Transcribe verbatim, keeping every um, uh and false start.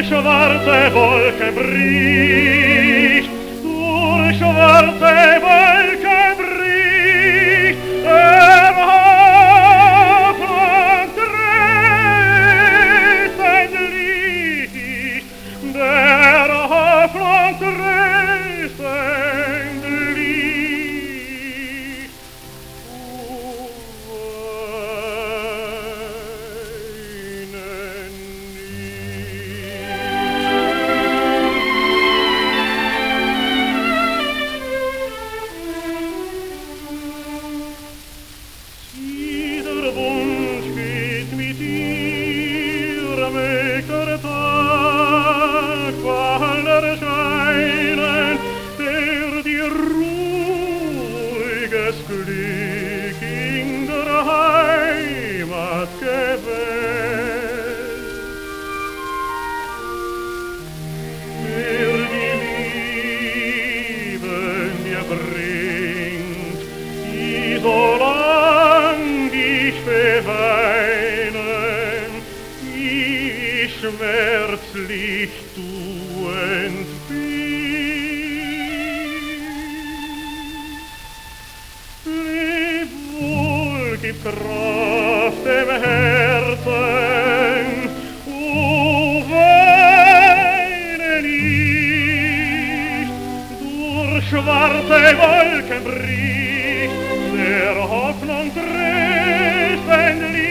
schwarze Wolke bricht, durch schwarze Wolke bricht, der Hoffnung tröstend Licht, der Hoffnung tröstend Licht. Dieser Wunsch geht mit ihr, mögt der Tag bald erscheinen, der dir ruhiges Glück in der Heimat gewährt. Der die Liebe mir bringt, die so lang ich beweinen, die schmerzlich du entbindest. Leb wohl, gib Kraft dem Herzen, o weine nicht, durch schwarze Wolken bricht der Hoffnung tröstend Licht.